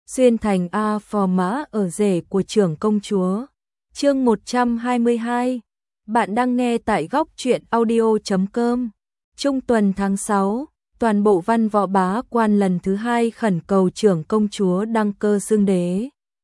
xuyên thành A phò mã ở rể của trưởng công chúa. Chương 122. Bạn đang nghe tại góc truyện audio.com. Trung tuần tháng 6, toàn bộ văn võ bá quan lần thứ 2 khẩn cầu trưởng công chúa đăng cơ xưng đế.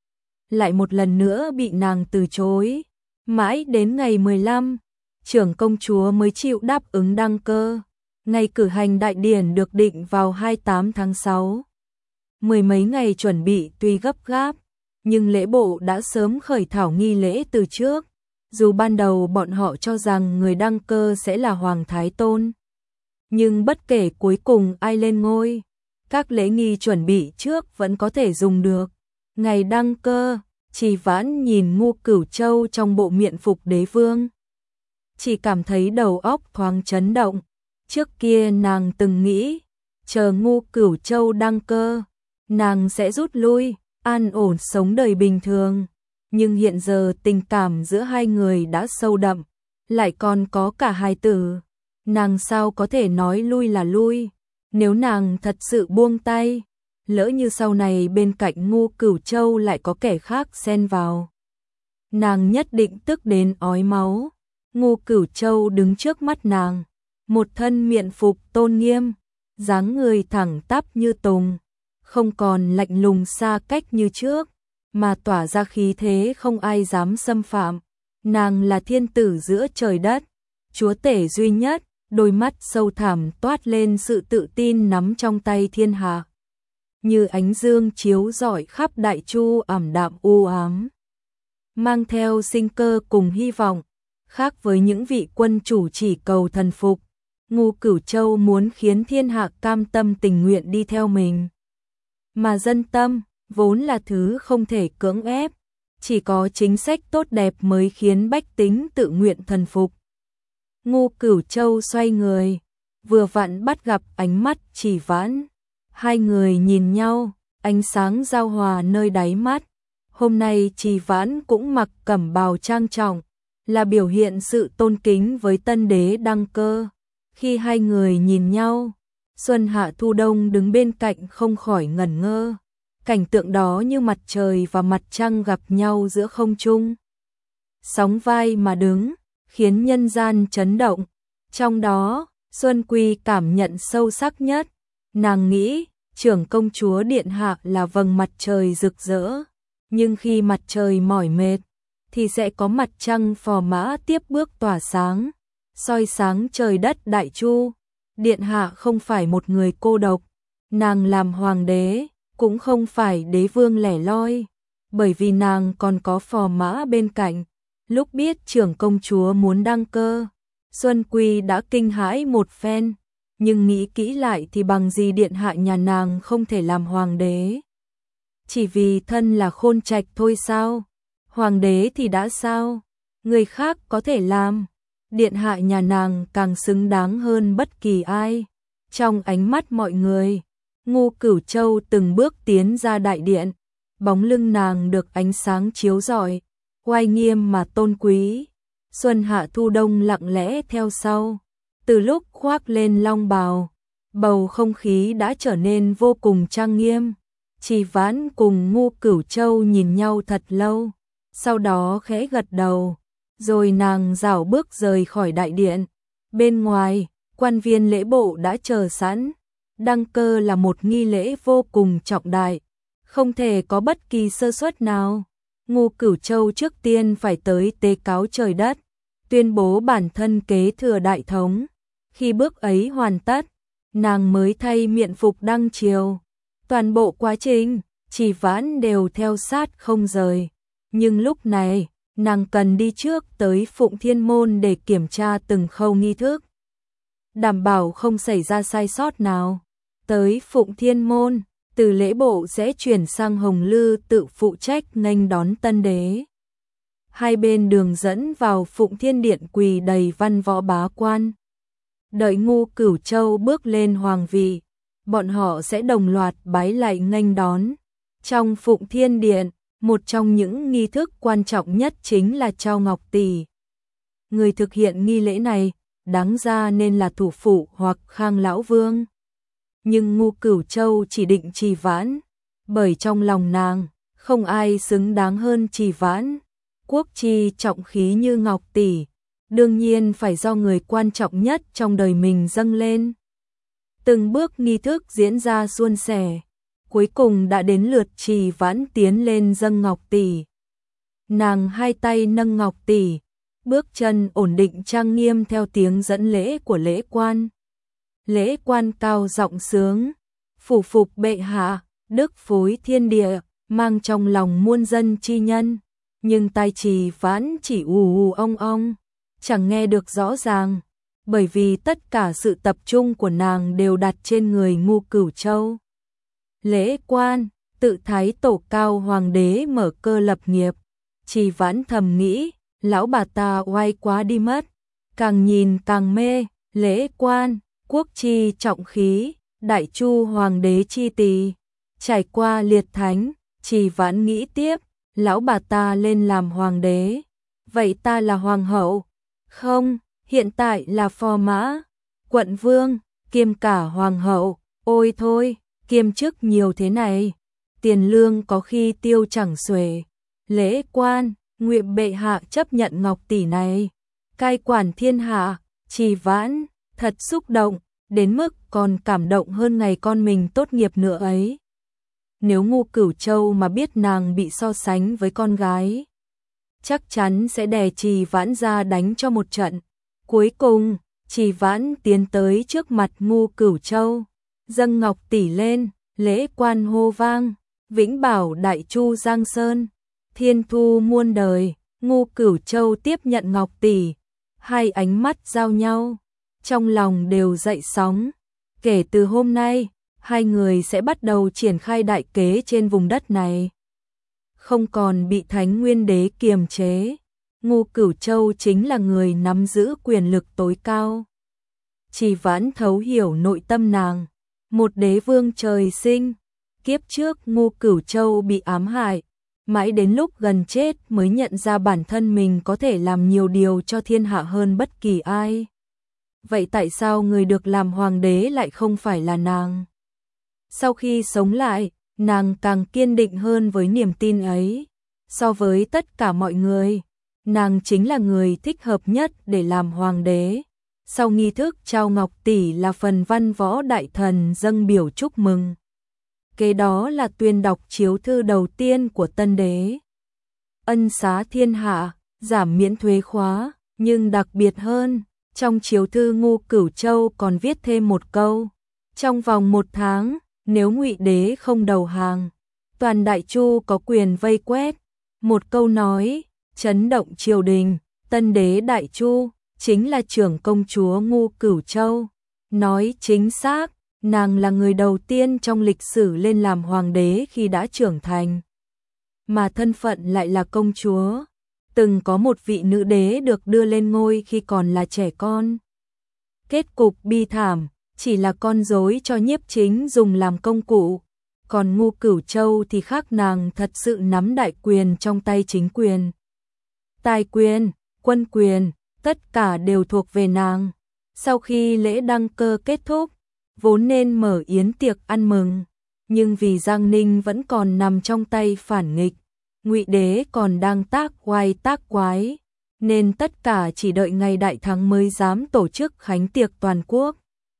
Lại một lần nữa bị nàng từ chối. Mãi đến ngày 15, trưởng công chúa mới chịu đáp ứng đăng cơ. Ngày cử hành đại điển được định vào 28 tháng 6. Mười mấy ngày chuẩn bị tuy gấp gáp, nhưng lễ bộ đã sớm khởi thảo nghi lễ từ trước. Dù ban đầu bọn họ cho rằng người đăng cơ sẽ là Hoàng Thái Tôn, nhưng bất kể cuối cùng ai lên ngôi, các lễ nghi chuẩn bị trước vẫn có thể dùng được. Ngày đăng cơ, Trì Vãn nhìn Ngô Cửu Châu trong bộ miện phục đế vương, chỉ cảm thấy đầu óc thoáng chấn động. Trước kia nàng từng nghĩ, chờ Ngô Cửu Châu đăng cơ, nàng sẽ rút lui, an ổn sống đời bình thường. Nhưng hiện giờ tình cảm giữa hai người đã sâu đậm, lại còn có cả hài tử. Nàng sao có thể nói lui là lui? Nếu nàng thật sự buông tay, lỡ như sau này bên cạnh Ngô Cửu Châu lại có kẻ khác xen vào, nàng nhất định tức đến ói máu. Ngô Cửu Châu đứng trước mắt nàng, một thân miện phục tôn nghiêm, dáng người thẳng tắp như tùng, không còn lạnh lùng xa cách như trước, mà tỏa ra khí thế không ai dám xâm phạm. Nàng là thiên tử giữa trời đất, chúa tể duy nhất, đôi mắt sâu thẳm toát lên sự tự tin nắm trong tay thiên hạ. Như ánh dương chiếu rọi khắp đại chu ảm đạm u ám, mang theo sinh cơ cùng hy vọng. Khác với những vị quân chủ chỉ cầu thần phục, Ngô Cửu Châu muốn khiến thiên hạ cam tâm tình nguyện đi theo mình. Mà dân tâm vốn là thứ không thể cưỡng ép, chỉ có chính sách tốt đẹp mới khiến bách tính tự nguyện thần phục. Ngô Cửu Châu xoay người, vừa vặn bắt gặp ánh mắt Trì Vãn. Hai người nhìn nhau, ánh sáng giao hòa nơi đáy mắt. Hôm nay Trì Vãn cũng mặc cẩm bào trang trọng, là biểu hiện sự tôn kính với tân đế đăng cơ. Khi hai người nhìn nhau, Xuân Hạ Thu Đông đứng bên cạnh không khỏi ngẩn ngơ. Cảnh tượng đó như mặt trời và mặt trăng gặp nhau giữa không trung, sóng vai mà đứng, khiến nhân gian chấn động. Trong đó, Xuân Quy cảm nhận sâu sắc nhất. Nàng nghĩ, trưởng công chúa điện hạ là vầng mặt trời rực rỡ, nhưng khi mặt trời mỏi mệt, thì sẽ có mặt trăng phò mã tiếp bước tỏa sáng, soi sáng trời đất đại chu. Điện hạ không phải một người cô độc, nàng làm hoàng đế cũng không phải đế vương lẻ loi, bởi vì nàng còn có phò mã bên cạnh. Lúc biết trưởng công chúa muốn đăng cơ, Xuân Quy đã kinh hãi một phen, nhưng nghĩ kỹ lại thì bằng gì điện hạ nhà nàng không thể làm hoàng đế? Chỉ vì thân là khôn trạch thôi sao? Hoàng đế thì đã sao? Người khác có thể làm, điện hạ nhà nàng càng xứng đáng hơn bất kỳ ai. Trong ánh mắt mọi người, Ngô Cửu Châu từng bước tiến ra đại điện, bóng lưng nàng được ánh sáng chiếu rọi, oai nghiêm mà tôn quý. Xuân Hạ Thu Đông lặng lẽ theo sau, từ lúc khoác lên long bào, bầu không khí đã trở nên vô cùng trang nghiêm. Trì Vãn cùng Ngô Cửu Châu nhìn nhau thật lâu, sau đó khẽ gật đầu, rồi nàng rảo bước rời khỏi đại điện. Bên ngoài, quan viên lễ bộ đã chờ sẵn. Đăng cơ là một nghi lễ vô cùng trọng đại, không thể có bất kỳ sơ suất nào. Ngô Cửu Châu trước tiên phải tới tế cáo trời đất, tuyên bố bản thân kế thừa đại thống. Khi bước ấy hoàn tất, nàng mới thay miện phục đăng triều. Toàn bộ quá trình, Trì Vãn đều theo sát không rời. Nhưng lúc này, nàng cần đi trước tới Phụng Thiên Môn để kiểm tra từng khâu nghi thức, đảm bảo không xảy ra sai sót nào. Tới Phụng Thiên Môn, từ lễ bộ sẽ chuyển sang Hồng Lư tự phụ trách nghênh đón tân đế. Hai bên đường dẫn vào Phụng Thiên Điện quỳ đầy văn võ bá quan. Đợi Ngô Cửu Châu bước lên hoàng vị, bọn họ sẽ đồng loạt bái lạy nghênh đón. Trong Phụng Thiên Điện, một trong những nghi thức quan trọng nhất chính là trao ngọc tỷ. Người thực hiện nghi lễ này, đáng ra nên là thủ phụ hoặc Khang Lão Vương. Nhưng Ngô Cửu Châu chỉ định Trì Vãn, bởi trong lòng nàng, không ai xứng đáng hơn Trì Vãn. Quốc chi trọng khí như Ngọc tỷ, đương nhiên phải do người quan trọng nhất trong đời mình dâng lên. Từng bước nghi thức diễn ra suôn sẻ, cuối cùng đã đến lượt Trì Vãn tiến lên dâng ngọc tỷ. Nàng hai tay nâng ngọc tỷ, bước chân ổn định trang nghiêm theo tiếng dẫn lễ của lễ quan. Lễ quan cao giọng sướng, phủ phục bệ hạ, đức phối thiên địa, mang trong lòng muôn dân chi nhân. Nhưng tai Trì Vãn chỉ ù ong ong, chẳng nghe được rõ ràng, bởi vì tất cả sự tập trung của nàng đều đặt trên người Ngu Cửu Châu. Lễ quan, tự thái tổ cao hoàng đế mở cơ lập nghiệp, Trì Vãn thầm nghĩ, lão bà ta oai quá đi mất, càng nhìn càng mê. Lễ quan, quốc chi trọng khí, đại chu hoàng đế chi tỳ, trải qua liệt thánh, Trì Vãn nghĩ tiếp, lão bà ta lên làm hoàng đế, vậy ta là hoàng hậu? Không, hiện tại là phò mã, quận vương, kiêm cả hoàng hậu, ôi thôi, kiêm chức nhiều thế này, tiền lương có khi tiêu chẳng xuể. Lễ quan, nguyện bệ hạ chấp nhận ngọc tỷ này, cai quản thiên hạ. Trì Vãn thật xúc động, đến mức còn cảm động hơn ngày con mình tốt nghiệp nữa ấy. Nếu Ngu Cửu Châu mà biết nàng bị so sánh với con gái, chắc chắn sẽ đè Trì Vãn ra đánh cho một trận. Cuối cùng, Trì Vãn tiến tới trước mặt Ngu Cửu Châu, dâng ngọc tỷ lên, lễ quan hô vang, vĩnh bảo đại chu Giang Sơn, thiên thu muôn đời. Ngu Cửu Châu tiếp nhận ngọc tỷ, hai ánh mắt giao nhau, trong lòng đều dậy sóng. Kể từ hôm nay, hai người sẽ bắt đầu triển khai đại kế trên vùng đất này, không còn bị Thánh Nguyên Đế kiềm chế. Ngu Cửu Châu chính là người nắm giữ quyền lực tối cao. Trì Vãn thấu hiểu nội tâm nàng, một đế vương trời sinh, kiếp trước Ngu Cửu Châu bị ám hại, mãi đến lúc gần chết mới nhận ra bản thân mình có thể làm nhiều điều cho thiên hạ hơn bất kỳ ai. Vậy tại sao người được làm hoàng đế lại không phải là nàng? Sau khi sống lại, nàng càng kiên định hơn với niềm tin ấy. So với tất cả mọi người, nàng chính là người thích hợp nhất để làm hoàng đế. Sau nghi thức trao ngọc tỷ là phần văn võ đại thần dâng biểu chúc mừng. Kế đó là tuyên đọc chiếu thư đầu tiên của tân đế. Ân xá thiên hạ, giảm miễn thuế khóa, nhưng đặc biệt hơn, trong chiếu thư Ngu Cửu Châu còn viết thêm một câu. Trong vòng 1 tháng, nếu Ngụy Đế không đầu hàng, toàn Đại Chu có quyền vây quét. Một câu nói, chấn động triều đình. Tân đế Đại Chu chính là trưởng công chúa Ngu Cửu Châu. Nói chính xác, nàng là người đầu tiên trong lịch sử lên làm hoàng đế khi đã trưởng thành, mà thân phận lại là công chúa. Từng có một vị nữ đế được đưa lên ngôi khi còn là trẻ con. Kết cục bi thảm, chỉ là con rối cho Nhiếp Chính dùng làm công cụ. Còn Ngu Cửu Châu thì khác, nàng thật sự nắm đại quyền trong tay, chính quyền, tài quyền, quân quyền, tất cả đều thuộc về nàng. Sau khi lễ đăng cơ kết thúc, vốn nên mở yến tiệc ăn mừng, nhưng vì Giang Ninh vẫn còn nằm trong tay phản nghịch, Ngụy Đế còn đang tác oai tác quái, nên tất cả chỉ đợi ngày đại thắng mới dám tổ chức khánh tiệc toàn quốc.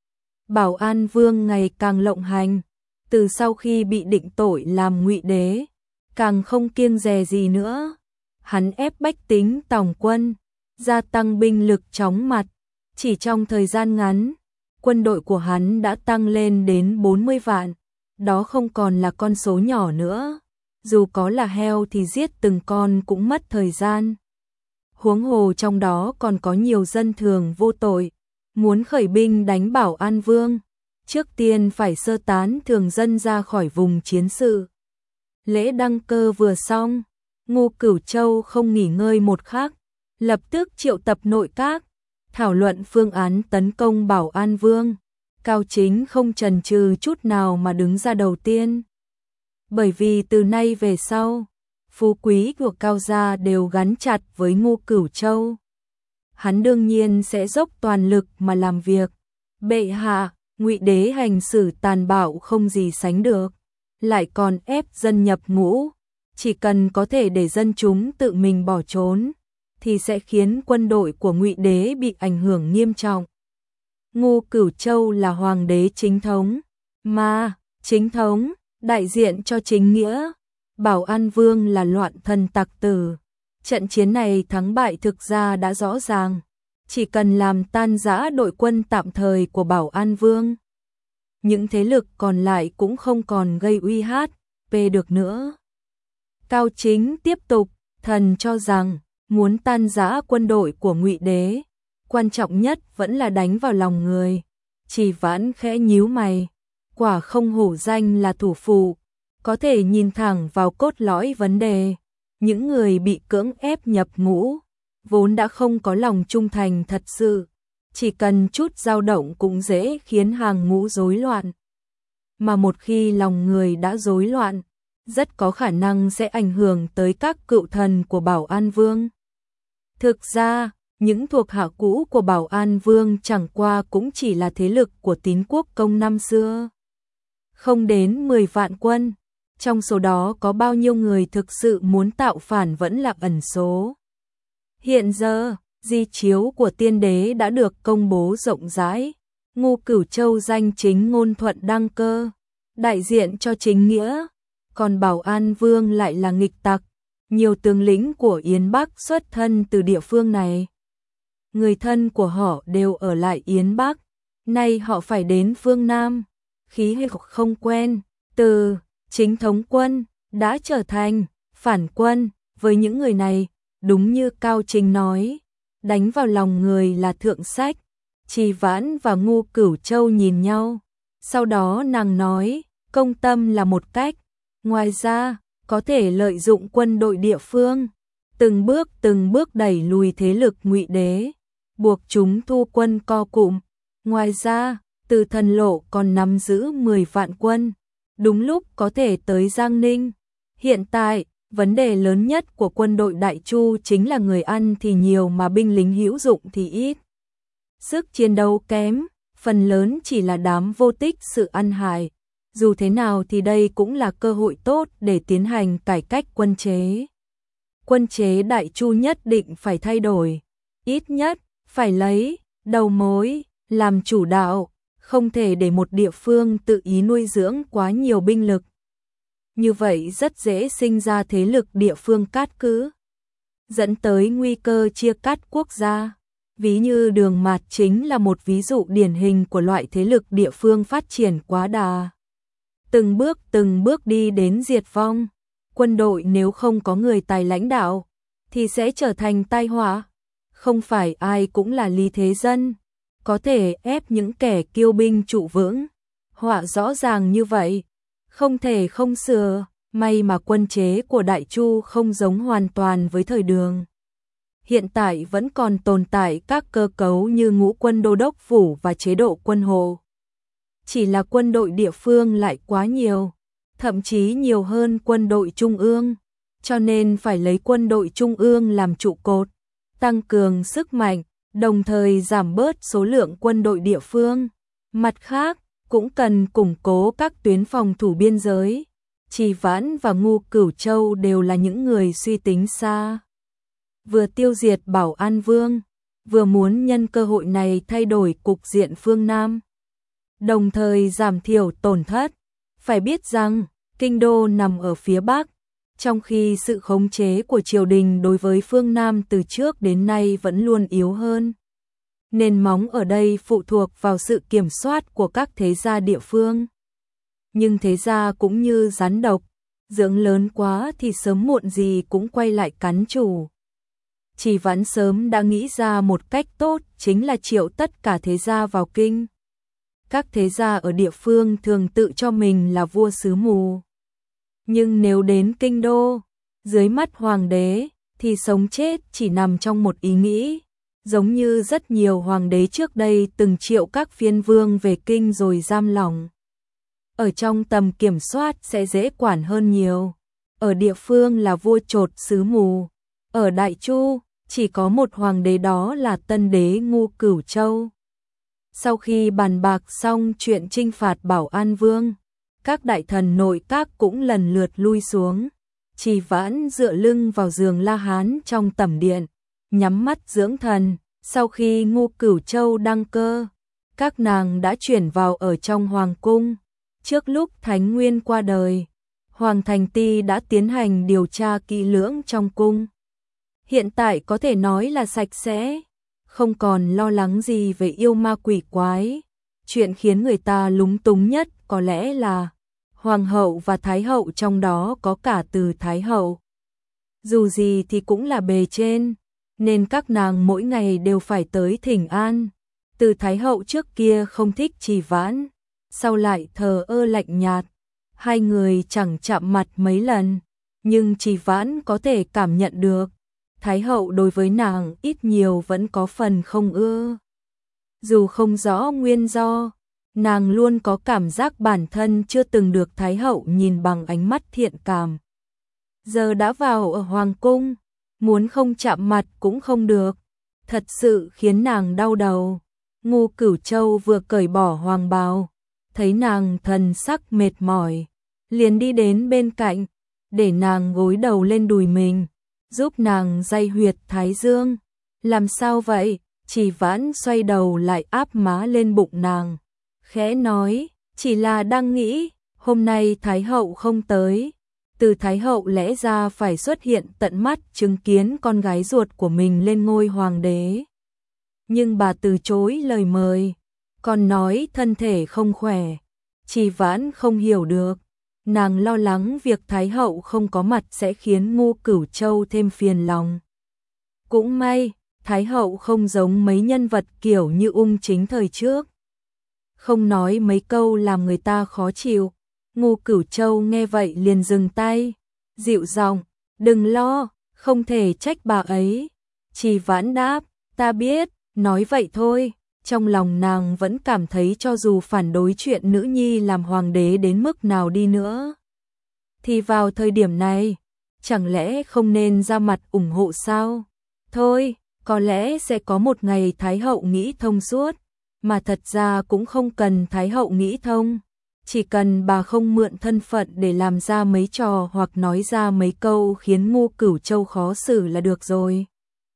Bảo An Vương ngày càng lộng hành, từ sau khi bị định tội làm Ngụy Đế, càng không kiêng dè gì nữa. Hắn ép bách tính tòng quân, gia tăng binh lực chóng mặt, chỉ trong thời gian ngắn, quân đội của hắn đã tăng lên đến 40 vạn, đó không còn là con số nhỏ nữa. Dù có là heo thì giết từng con cũng mất thời gian. Huống hồ trong đó còn có nhiều dân thường vô tội, muốn khởi binh đánh Bảo An Vương, trước tiên phải sơ tán thường dân ra khỏi vùng chiến sự. Lễ đăng cơ vừa xong, Ngu Cửu Châu không nghỉ ngơi một khắc, lập tức triệu tập nội các, thảo luận phương án tấn công Bảo An Vương. Cao Chính không chần chừ chút nào mà đứng ra đầu tiên. Bởi vì từ nay về sau, phú quý của Cao gia đều gắn chặt với Ngu Cửu Châu. Hắn đương nhiên sẽ dốc toàn lực mà làm việc. Bệ hạ, Ngụy Đế hành xử tàn bạo không gì sánh được. lại còn ép dân nhập ngũ. Chỉ cần có thể để dân chúng tự mình bỏ trốn, thì sẽ khiến quân đội của Ngụy Đế bị ảnh hưởng nghiêm trọng. Ngô Cửu Châu là hoàng đế chính thống, mà chính thống đại diện cho chính nghĩa. Bảo An Vương là loạn thần tặc tử. Trận chiến này thắng bại thực ra đã rõ ràng, chỉ cần làm tan rã đội quân tạm thời của Bảo An Vương, những thế lực còn lại cũng không còn gây uy hiếp được nữa. Cao Chính tiếp tục, thần cho rằng muốn tan rã quân đội của Ngụy Đế, quan trọng nhất vẫn là đánh vào lòng người. Chỉ Vãn khẽ nhíu mày, quả không hổ danh là thủ phụ, có thể nhìn thẳng vào cốt lõi vấn đề. Những người bị cưỡng ép nhập ngũ, vốn đã không có lòng trung thành thật sự, chỉ cần chút dao động cũng dễ khiến hàng ngũ rối loạn. Mà một khi lòng người đã rối loạn, rất có khả năng sẽ ảnh hưởng tới các cựu thần của Bảo An Vương. Thực ra, những thuộc hạ cũ của Bảo An Vương chẳng qua cũng chỉ là thế lực của Tín Quốc Công năm xưa. Không đến 10 vạn quân, trong số đó có bao nhiêu người thực sự muốn tạo phản vẫn là ẩn số. Hiện giờ, di chiếu của tiên đế đã được công bố rộng rãi. Ngô Cửu Châu danh chính ngôn thuận đăng cơ, đại diện cho chính nghĩa, còn Bảo An Vương lại là nghịch tặc. Nhiều tướng lĩnh của Yến Bắc xuất thân từ địa phương này. Người thân của họ đều ở lại Yến Bắc, nay họ phải đến phương Nam, khí hệ không quen, từ chính thống quân đã trở thành phản quân. Với những người này, đúng như Cao Chính nói, đánh vào lòng người là thượng sách. Trì Vãn và Ngô Cửu Châu nhìn nhau, sau đó nàng nói, công tâm là một cách, ngoài ra có thể lợi dụng quân đội địa phương, từng bước đẩy lùi thế lực Ngụy Đế, buộc chúng thu quân co cụm. Ngoài ra, Từ Thần Lộ còn nắm giữ 10 vạn quân, đúng lúc có thể tới Giang Ninh. Hiện tại, vấn đề lớn nhất của quân đội Đại Chu chính là người ăn thì nhiều mà binh lính hữu dụng thì ít. Sức chiến đấu kém, phần lớn chỉ là đám vô tích sự ăn hại. Dù thế nào thì đây cũng là cơ hội tốt để tiến hành cải cách quân chế. Quân chế Đại Chu nhất định phải thay đổi, ít nhất phải lấy đầu mối làm chủ đạo, không thể để một địa phương tự ý nuôi dưỡng quá nhiều binh lực. Như vậy rất dễ sinh ra thế lực địa phương cát cứ, dẫn tới nguy cơ chia cắt quốc gia. Ví như Đường Mạt chính là một ví dụ điển hình của loại thế lực địa phương phát triển quá đà, từng bước đi đến diệt vong. Quân đội nếu không có người tài lãnh đạo thì sẽ trở thành tai họa. Không phải ai cũng là Lý Thế Dân có thể ép những kẻ kiêu binh trụ vững. Họa rõ ràng như vậy, không thể không sửa. May mà quân chế của Đại Chu không giống hoàn toàn với thời Đường. Hiện tại vẫn còn tồn tại các cơ cấu như ngũ quân đô đốc phủ và chế độ quân hộ. Chỉ là quân đội địa phương lại quá nhiều, thậm chí nhiều hơn quân đội trung ương, cho nên phải lấy quân đội trung ương làm trụ cột, tăng cường sức mạnh, đồng thời giảm bớt số lượng quân đội địa phương. Mặt khác, cũng cần củng cố các tuyến phòng thủ biên giới. Trì Vãn và Ngô Cửu Châu đều là những người suy tính xa. Vừa tiêu diệt Bảo An Vương, vừa muốn nhân cơ hội này thay đổi cục diện phương Nam, đồng thời giảm thiểu tổn thất. Phải biết rằng, kinh đô nằm ở phía Bắc, trong khi sự khống chế của triều đình đối với phương Nam từ trước đến nay vẫn luôn yếu hơn. Nền móng ở đây phụ thuộc vào sự kiểm soát của các thế gia địa phương. Nhưng thế gia cũng như rắn độc, dưỡng lớn quá thì sớm muộn gì cũng quay lại cắn chủ. Trì Vãn sớm đã nghĩ ra một cách tốt, chính là triệu tất cả thế gia vào kinh. Các thế gia ở địa phương thường tự cho mình là vua xứ mù. Nhưng nếu đến kinh đô, dưới mắt hoàng đế, thì sống chết chỉ nằm trong một ý nghĩ. Giống như rất nhiều hoàng đế trước đây từng triệu các phiên vương về kinh rồi giam lỏng. Ở trong tầm kiểm soát sẽ dễ quản hơn nhiều. Ở địa phương là vua chột xứ mù. Ở Đại Chu, chỉ có một hoàng đế, đó là tân đế Ngô Cửu Châu. Sau khi bàn bạc xong chuyện chinh phạt Bảo An Vương, các đại thần nội các cũng lần lượt lui xuống. Trì Vãn dựa lưng vào giường La Hán trong tẩm điện, nhắm mắt dưỡng thần. Sau khi Ngô Cửu Châu đăng cơ, các nàng đã chuyển vào ở trong hoàng cung. Trước lúc Thánh Nguyên qua đời, Hoàng Thành Ti đã tiến hành điều tra kỹ lưỡng trong cung. Hiện tại có thể nói là sạch sẽ, không còn lo lắng gì về yêu ma quỷ quái. Chuyện khiến người ta lúng túng nhất có lẽ là Hoàng hậu và Thái hậu, trong đó có cả Từ Thái hậu. Dù gì thì cũng là bề trên, nên các nàng mỗi ngày đều phải tới thỉnh an. Từ Thái hậu trước kia không thích Trì Vãn, sau lại thờ ơ lạnh nhạt, hai người chẳng chạm mặt mấy lần, nhưng Trì Vãn có thể cảm nhận được Thái hậu đối với nàng ít nhiều vẫn có phần không ưa. Dù không rõ nguyên do, nàng luôn có cảm giác bản thân chưa từng được Thái hậu nhìn bằng ánh mắt thiện cảm. Giờ đã vào ở hoàng cung, muốn không chạm mặt cũng không được, thật sự khiến nàng đau đầu. Ngô Cửu Châu vừa cởi bỏ hoàng bào, thấy nàng thần sắc mệt mỏi, liền đi đến bên cạnh, để nàng gối đầu lên đùi mình, giúp nàng day huyệt thái dương. Làm sao vậy? Trì Vãn xoay đầu lại áp má lên bụng nàng, khẽ nói, chỉ là đang nghĩ, hôm nay Thái hậu không tới. Từ Thái hậu lẽ ra phải xuất hiện tận mắt chứng kiến con gái ruột của mình lên ngôi hoàng đế. Nhưng bà từ chối lời mời, còn nói thân thể không khỏe. Trì Vãn không hiểu được, nàng lo lắng việc Thái hậu không có mặt sẽ khiến Ngô Cửu Châu thêm phiền lòng. Cũng may, Thái hậu không giống mấy nhân vật kiểu như Ung Chính thời trước, không nói mấy câu làm người ta khó chịu. Ngô Cửu Châu nghe vậy liền dừng tay, dịu giọng, đừng lo, không thể trách bà ấy. Trì Vãn đáp, ta biết, nói vậy thôi. Trong lòng nàng vẫn cảm thấy cho dù phản đối chuyện nữ nhi làm hoàng đế đến mức nào đi nữa, thì vào thời điểm này, chẳng lẽ không nên ra mặt ủng hộ sao? Thôi, có lẽ sẽ có một ngày Thái hậu nghĩ thông suốt, mà thật ra cũng không cần Thái hậu nghĩ thông. Chỉ cần bà không mượn thân phận để làm ra mấy trò hoặc nói ra mấy câu khiến Ngô Cửu Châu khó xử là được rồi.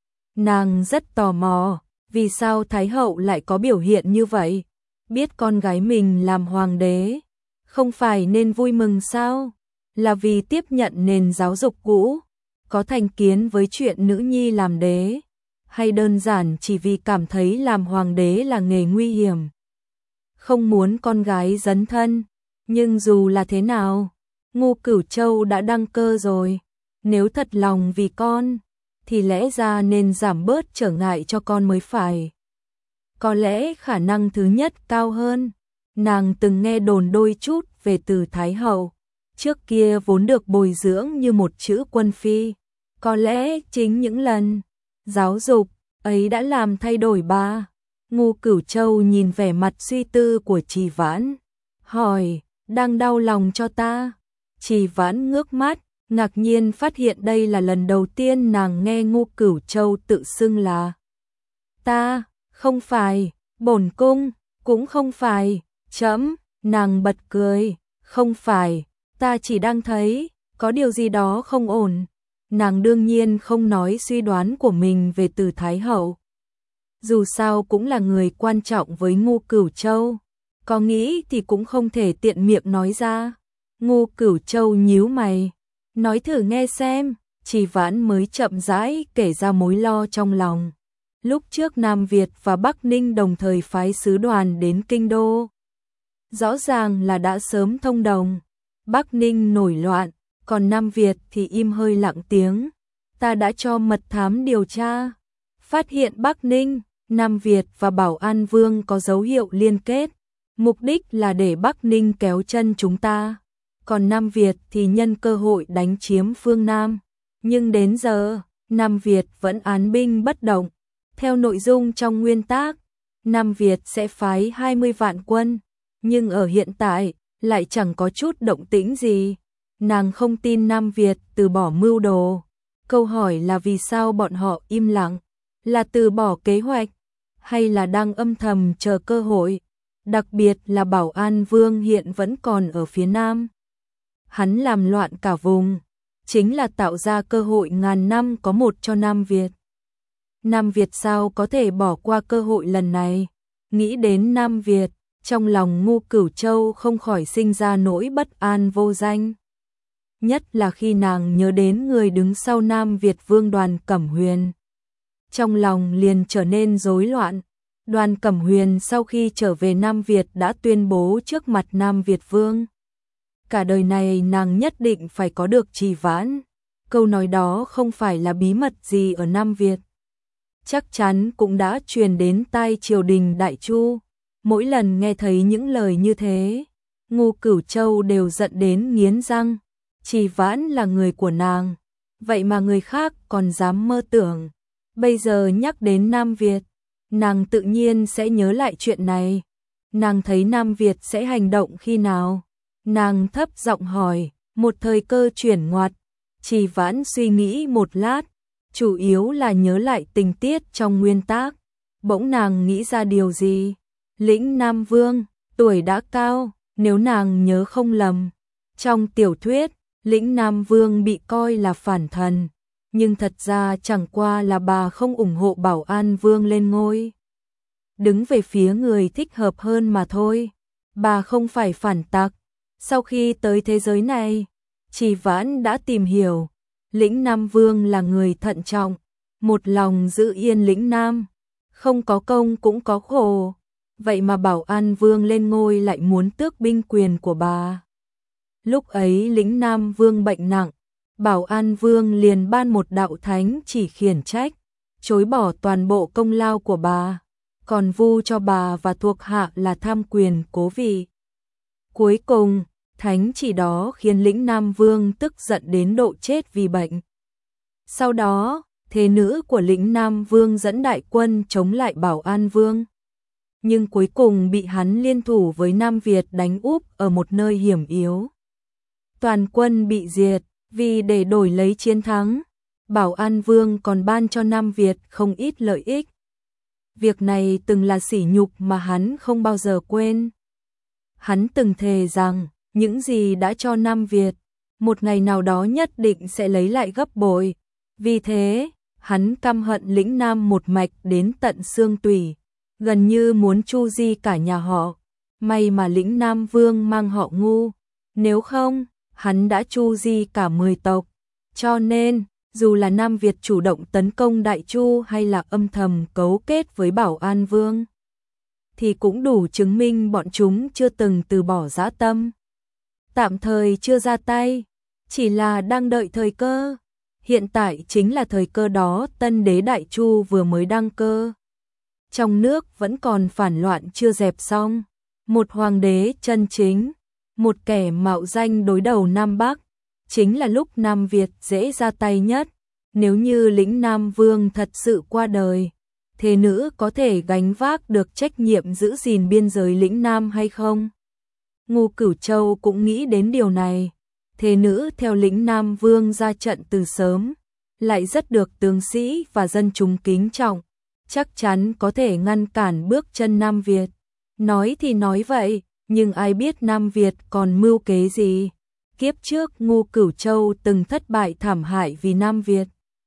Nàng rất tò mò, vì sao Thái hậu lại có biểu hiện như vậy? Biết con gái mình làm hoàng đế, không phải nên vui mừng sao? Là vì tiếp nhận nền giáo dục cũ, có thành kiến với chuyện nữ nhi làm đế, hay đơn giản chỉ vì cảm thấy làm hoàng đế là nghề nguy hiểm, không muốn con gái dấn thân? Nhưng dù là thế nào, Ngô Cửu Châu đã đăng cơ rồi, nếu thật lòng vì con, thì lẽ ra nên giảm bớt trở ngại cho con mới phải. Có lẽ khả năng thứ nhất cao hơn. Nàng từng nghe đồn đôi chút về Từ Thái hậu, trước kia vốn được bồi dưỡng như một chữ quân phi. Có lẽ chính những lần giáo dục ấy đã làm thay đổi bà. Ngô Cửu Châu nhìn vẻ mặt suy tư của Trì Vãn, hỏi, đang đau lòng cho ta? Trì Vãn ngước mắt, ngạc nhiên phát hiện đây là lần đầu tiên nàng nghe Ngô Cửu Châu tự xưng là ta. Không phải, bổn cung, cũng không phải, chấm. Nàng bật cười, không phải, ta chỉ đang thấy có điều gì đó không ổn. Nàng đương nhiên không nói suy đoán của mình về Từ Thái hậu, dù sao cũng là người quan trọng với Ngô Cửu Châu, có nghĩ thì cũng không thể tiện miệng nói ra. Ngô Cửu Châu nhíu mày, nói thử nghe xem. Trì Vãn mới chậm rãi kể ra mối lo trong lòng. Lúc trước Nam Việt và Bắc Ninh đồng thời phái sứ đoàn đến kinh đô, rõ ràng là đã sớm thông đồng. Bắc Ninh nổi loạn, còn Nam Việt thì im hơi lặng tiếng. Ta đã cho mật thám điều tra, phát hiện Bắc Ninh, Nam Việt và Bảo An Vương có dấu hiệu liên kết, mục đích là để Bắc Ninh kéo chân chúng ta, còn Nam Việt thì nhân cơ hội đánh chiếm phương Nam. Nhưng đến giờ, Nam Việt vẫn án binh bất động. Theo nội dung trong nguyên tác, Nam Việt sẽ phái 20 vạn quân, nhưng ở hiện tại lại chẳng có chút động tĩnh gì. Nàng không tin Nam Việt từ bỏ mưu đồ. Câu hỏi là vì sao bọn họ im lặng? Là từ bỏ kế hoạch, hay là đang âm thầm chờ cơ hội? đặc biệt là Bảo An Vương hiện vẫn còn ở phía Nam. Hắn làm loạn cả vùng, chính là tạo ra cơ hội ngàn năm có một cho Nam Việt. Nam Việt sao có thể bỏ qua cơ hội lần này? Nghĩ đến Nam Việt, trong lòng Ngô Cửu Châu không khỏi sinh ra nỗi bất an vô danh. Nhất là khi nàng nhớ đến người đứng sau Nam Việt Vương Đoàn Cẩm Huyền. Trong lòng liền trở nên rối loạn. Đoàn Cẩm Huyền sau khi trở về Nam Việt đã tuyên bố trước mặt Nam Việt Vương. Cả đời này nàng nhất định phải có được Trì Vãn. Câu nói đó không phải là bí mật gì ở Nam Việt. Chắc chắn cũng đã truyền đến tai triều đình Đại Chu. Mỗi lần nghe thấy những lời như thế, Ngô Cửu Châu đều giận đến nghiến răng. Trì Vãn là người của nàng, vậy mà người khác còn dám mơ tưởng. Bây giờ nhắc đến Nam Việt, nàng tự nhiên sẽ nhớ lại chuyện này. Nàng thấy Nam Việt sẽ hành động khi nào? Nàng thấp giọng hỏi, một thời cơ chuyển ngoặt. Trì Vãn suy nghĩ một lát, chủ yếu là nhớ lại tình tiết trong nguyên tác. Bỗng nàng nghĩ ra điều gì? Lĩnh Nam Vương, tuổi đã cao, nếu nàng nhớ không lầm. Trong tiểu thuyết, Lĩnh Nam Vương bị coi là phản thần, nhưng thật ra chẳng qua là bà không ủng hộ Bảo An Vương lên ngôi. Đứng về phía người thích hợp hơn mà thôi. Bà không phải phản tặc. Sau khi tới thế giới này, Trì Vãn đã tìm hiểu, Lĩnh Nam Vương là người thận trọng, một lòng giữ yên Lĩnh Nam, không có công cũng có khổ. Vậy mà Bảo An Vương lên ngôi lại muốn tước binh quyền của bà. Lúc ấy Lĩnh Nam Vương bệnh nặng, Bảo An Vương liền ban một đạo thánh chỉ khiển trách, chối bỏ toàn bộ công lao của bà, còn vu cho bà và thuộc hạ là tham quyền cố vị. Cuối cùng, thánh chỉ đó khiến Lĩnh Nam Vương tức giận đến độ chết vì bệnh. Sau đó, thế nữ của Lĩnh Nam Vương dẫn đại quân chống lại Bảo An Vương. Nhưng cuối cùng bị hắn liên thủ với Nam Việt đánh úp ở một nơi hiểm yếu. Toàn quân bị diệt, vì để đổi lấy chiến thắng, Bảo An Vương còn ban cho Nam Việt không ít lợi ích. Việc này từng là sỉ nhục mà hắn không bao giờ quên. Hắn từng thề rằng, những gì đã cho Nam Việt, một ngày nào đó nhất định sẽ lấy lại gấp bội. Vì thế, hắn căm hận Lĩnh Nam một mạch đến tận xương tủy, gần như muốn tru di cả nhà họ. May mà Lĩnh Nam Vương mang họ Ngu, nếu không, hắn đã tru di cả 10 tộc. Cho nên, dù là Nam Việt chủ động tấn công Đại Chu hay là âm thầm cấu kết với Bảo An Vương, thì cũng đủ chứng minh bọn chúng chưa từng từ bỏ dã tâm. Tạm thời chưa ra tay, chỉ là đang đợi thời cơ. Hiện tại chính là thời cơ đó. Tân đế Đại Chu vừa mới đăng cơ. Trong nước vẫn còn phản loạn chưa dẹp xong. Một hoàng đế chân chính, một kẻ mạo danh đối đầu Nam Bắc, chính là lúc Nam Việt dễ ra tay nhất. Nếu như Lĩnh Nam Vương thật sự qua đời, thế nữ có thể gánh vác được trách nhiệm giữ gìn biên giới Lĩnh Nam hay không? Ngô Cửu Châu cũng nghĩ đến điều này. Thế nữ theo Lĩnh Nam Vương ra trận từ sớm, lại rất được tướng sĩ và dân chúng kính trọng, chắc chắn có thể ngăn cản bước chân Nam Việt. Nói thì nói vậy, nhưng ai biết Nam Việt còn mưu kế gì? Kiếp trước Ngô Cửu Châu từng thất bại thảm hại vì Nam Việt.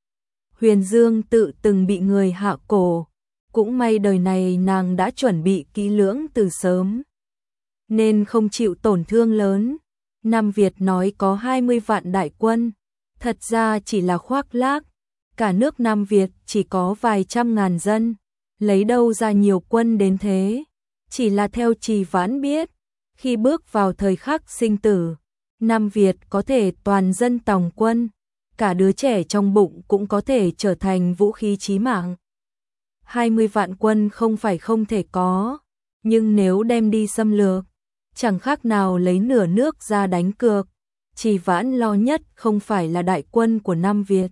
Huyền Dương tự từng bị người hạ cổ, cũng may đời này nàng đã chuẩn bị kỹ lưỡng từ sớm, nên không chịu tổn thương lớn. Nam Việt nói có 20 vạn đại quân, thật ra chỉ là khoác lác. Cả nước Nam Việt chỉ có vài trăm ngàn dân, lấy đâu ra nhiều quân đến thế? Chỉ là theo Trì Vãn biết, khi bước vào thời khắc sinh tử, Nam Việt có thể toàn dân tòng quân, cả đứa trẻ trong bụng cũng có thể trở thành vũ khí chí mạng. 20 vạn quân không phải không thể có, nhưng nếu đem đi xâm lược, chẳng khác nào lấy nửa nước ra đánh cược. Trì Vãn lo nhất không phải là đại quân của Nam Việt,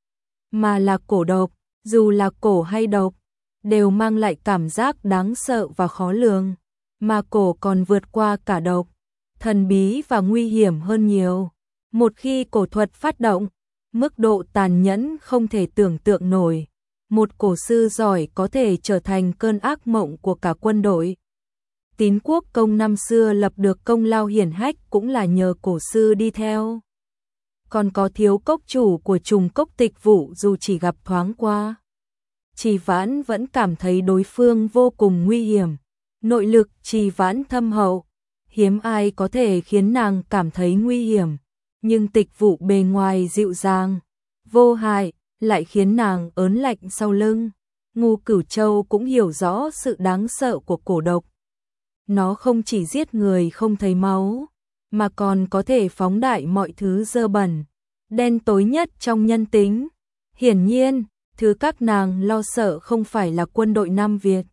mà là cổ độc. Dù là cổ hay độc, đều mang lại cảm giác đáng sợ và khó lường, mà cổ còn vượt qua cả độc, thần bí và nguy hiểm hơn nhiều. Một khi cổ thuật phát động, mức độ tàn nhẫn không thể tưởng tượng nổi. Một cổ sư giỏi có thể trở thành cơn ác mộng của cả quân đội. Tín Quốc công năm xưa lập được công lao hiển hách cũng là nhờ cổ sư đi theo. Còn có Thiếu cốc chủ của Trùng Cốc Tịch Vụ dù chỉ gặp thoáng qua, Trì Vãn vẫn cảm thấy đối phương vô cùng nguy hiểm. Nội lực Trì Vãn thâm hậu, hiếm ai có thể khiến nàng cảm thấy nguy hiểm, nhưng Tịch Vụ bề ngoài dịu dàng, vô hại, lại khiến nàng ớn lạnh sau lưng. Ngô Cửu Châu cũng hiểu rõ sự đáng sợ của cổ độc. Nó không chỉ giết người không thấy máu, mà còn có thể phóng đại mọi thứ dơ bẩn, đen tối nhất trong nhân tính. Hiển nhiên, thứ các nàng lo sợ không phải là quân đội Nam Việt,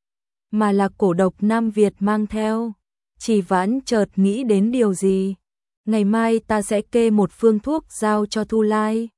mà là cổ độc Nam Việt mang theo. Trì Vãn chợt nghĩ đến điều gì. Ngày mai ta sẽ kê một phương thuốc giao cho Thu Lai,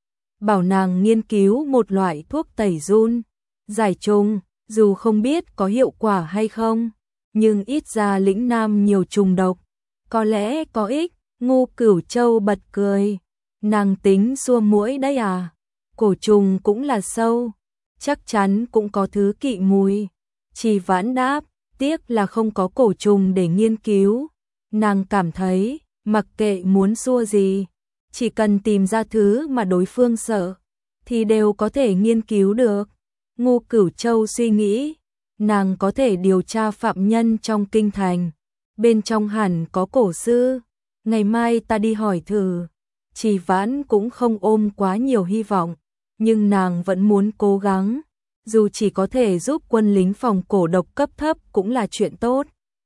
bảo nàng nghiên cứu một loại thuốc tẩy giun, giải trùng, dù không biết có hiệu quả hay không, nhưng ít ra lĩnh Nam nhiều trùng độc, có lẽ có ích. Ngô Cửu Châu bật cười, nàng tính xua muỗi đấy à? Cổ trùng cũng là sâu, chắc chắn cũng có thứ kỵ mùi. Trì Vãn đáp, tiếc là không có cổ trùng để nghiên cứu. Nàng cảm thấy, mặc kệ muốn xua gì, chỉ cần tìm ra thứ mà đối phương sợ, thì đều có thể nghiên cứu được. Ngô Cửu Châu suy nghĩ, nàng có thể điều tra phạm nhân trong kinh thành, bên trong hẳn có cổ sư, ngày mai ta đi hỏi thử. Trì Vãn cũng không ôm quá nhiều hy vọng, nhưng nàng vẫn muốn cố gắng, dù chỉ có thể giúp quân lính phòng cổ độc cấp thấp cũng là chuyện tốt.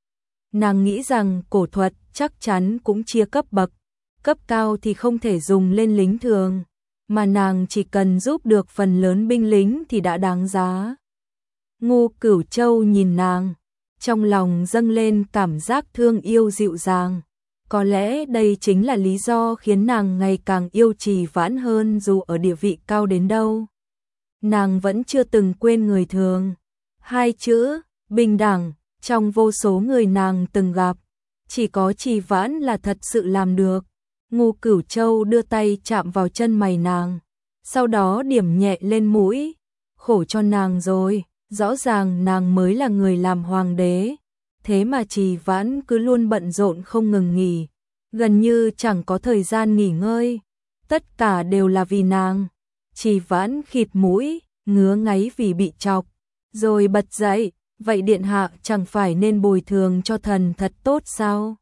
Nàng nghĩ rằng cổ thuật chắc chắn cũng chia cấp bậc, cấp cao thì không thể dùng lên lính thường, mà nàng chỉ cần giúp được phần lớn binh lính thì đã đáng giá. Ngô Cửu Châu nhìn nàng, trong lòng dâng lên cảm giác thương yêu dịu dàng. Có lẽ đây chính là lý do khiến nàng ngày càng yêu Trì Vãn hơn, dù ở địa vị cao đến đâu. Nàng vẫn chưa từng quên người thường. Hai chữ, bình đẳng, trong vô số người nàng từng gặp, chỉ có Trì Vãn là thật sự làm được. Ngô Cửu Châu đưa tay chạm vào chân mày nàng, sau đó điểm nhẹ lên mũi. Khổ cho nàng rồi, rõ ràng nàng mới là người làm hoàng đế, thế mà Trì Vãn cứ luôn bận rộn không ngừng nghỉ, gần như chẳng có thời gian nghỉ ngơi. Tất cả đều là vì nàng. Trì Vãn khịt mũi, ngứa ngáy vì bị chọc, rồi bật dậy, vậy điện hạ chẳng phải nên bồi thường cho thần thật tốt sao?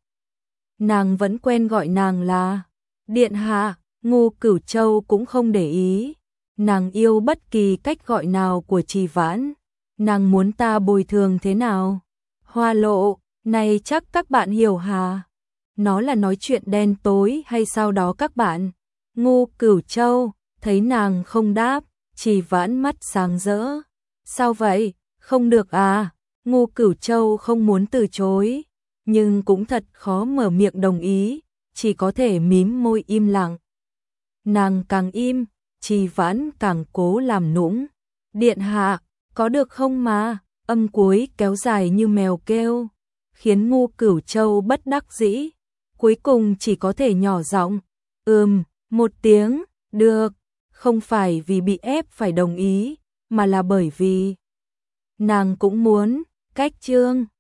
Nàng vẫn quen gọi nàng là điện hạ. Ngô Cửu Châu cũng không để ý, nàng yêu bất kỳ cách gọi nào của Trì Vãn. Nàng muốn ta bồi thường thế nào? Hoa lộ, này chắc các bạn hiểu hà? Nó là nói chuyện đen tối hay sao đó các bạn? Ngô Cửu Châu thấy nàng không đáp, Trì Vãn mắt sáng rỡ. Sao vậy? Không được à? Ngô Cửu Châu không muốn từ chối, nhưng cũng thật khó mở miệng đồng ý, chỉ có thể mím môi im lặng. Nàng càng im, Trì Vãn càng cố làm nũng. Điện hạ, có được không mà? Âm cuối kéo dài như mèo kêu, khiến Ngô Cửu Châu bất đắc dĩ, cuối cùng chỉ có thể nhỏ giọng, một tiếng, được, không phải vì bị ép phải đồng ý, mà là bởi vì nàng cũng muốn. Cách chương